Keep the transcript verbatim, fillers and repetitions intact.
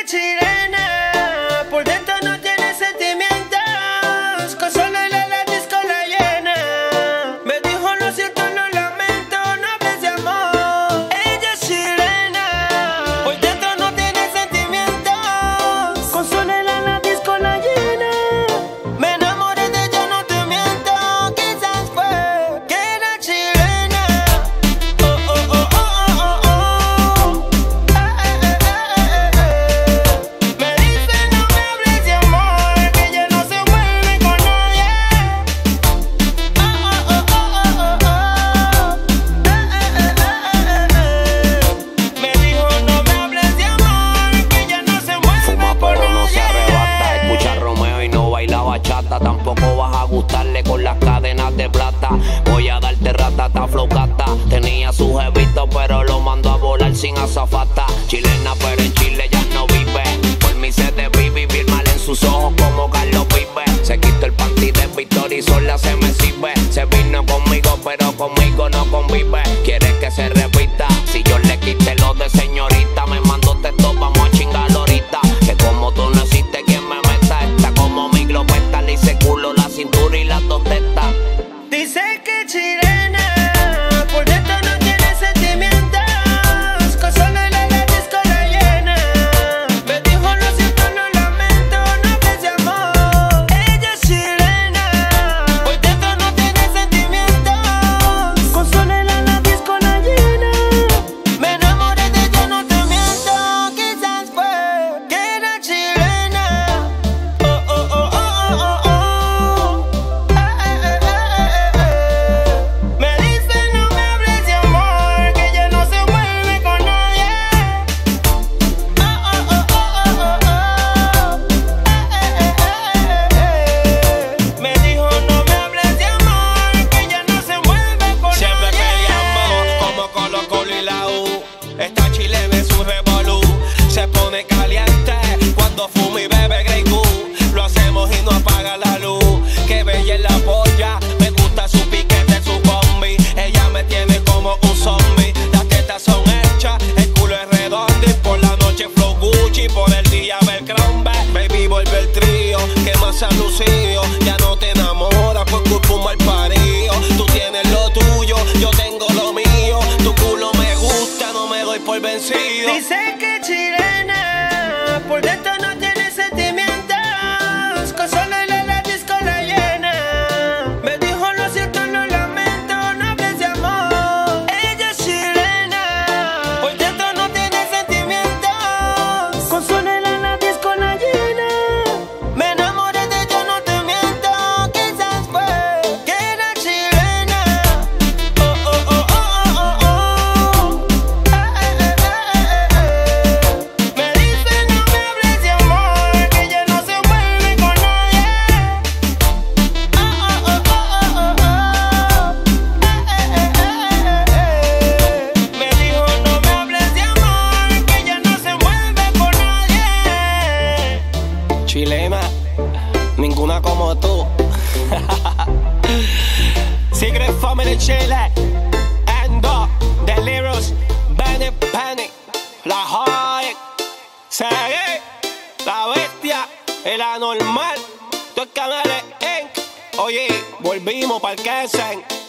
chilena, por dentro no tiene sentimientos, con solo ir a la disco la llena. Me dijo lo siento, lo lamento, no hables de amor. Ella es chilena, por dentro no tiene sentimientos, con solo ir a la disco la llena. Me enamoré de ella, no te miento, quizás fue que era chilena. Oh, oh, oh, oh, oh, oh, oh. Ah, ah, ah, ah, ah, ah. Me dice no me hables de amor, que ella no se vuelve con nadie. Oh, oh, oh, oh, oh, oh, oh. Ah, ah, ah, ah, ah, ah. Me dijo no me hables de amor, que ella no se vuelve Fuma con pero no se arrebata, nadie. escucha a Romeo y no baila bachata. Tampoco vas a gustarle con las cadenas de plata. Voy a darte ratata, flocata. Tenía su jevito pero lo mandó a volar sin azafata. Chilena pero en Chile ya no vive. Por mí se debí vivir mal en sus ojos como Carlos Vive. Se quitó el panty de Victoria y sola se me sirve. Se vino conmigo pero conmigo no convive. Quiere que se repita. Si yo le quité lo de señorita, me mandó texto, vamos a chingar ahorita. Que como tú no existe quien me meta. Está como mi glopeta, le hice culo, la cintura y las dos tetas. Dice que chilena, por dentro no tiene sentimientos, con solo ir a la disco la llena. Me dijo lo siento, lo lamento, no hables de amor. Ella es chilena, por dentro no tiene sentimientos, con solo ir a la disco la llena. Me enamoré de ella, no te miento, quizás fue que era chilena. Oh, oh, oh, oh, oh, oh, oh. Ah, ah, ah, ah, ah, ah. Me dice no me hables de amor, que ella no se vuelve con nadie. Oh, oh, oh, oh, oh, oh, oh. Ah, ah, ah, ah, ah. Me dijo no me hables de amor, que ella no se vuelve con Siempre nadie. peleamos como Colo Colo y la U. Esta chilena es un revolú. Se pone caliente cuando fuma y bebe Grey Goose. Lo hacemos y no apaga la luz. Que bella en la polla, me gusta su piquete, su combi. Ella me tiene como un zombie. Las tetas son hechas, el culo es redondo y por la noche flow Gucci, por el día Belcrombe. Baby, vuelve el trío, que más ha lucido. Ya no te enamoras por culpa un mal parido. Tú tienes lo tuyo, yo tengo lo mío. Tu culo me gusta, no me doy por vencido. Dice que chilena, por dentro no tiene sentimientos, con solo ir a la disco la llena. Me dijo lo siento, lo lamento, no hables de amor. Ella es chilena, por dentro no tiene sentimientos, con solo ir a la disco la llena. Me enamoré de ella, no te miento, quizás fue que era chilena. Oh, oh, oh, oh, oh, oh, oh. Ah, ah, ah, ah, ah, ah. Me dice no me hables de amor, que ella no se vuelve con nadie. Oh, oh, oh, oh, oh, oh, oh. Ah, ah, ah, ah, ah, ah. Me dijo no me hables de amor, que ella no se vuelve con nadie. Chilena, ninguna como tú. Secret Family Chile, Endo, Delirious, Benny Penny, La Joy, Seguí, La Bestia, El Anormal, Dos Canales Inc. Oye, volvimos para el Kesen.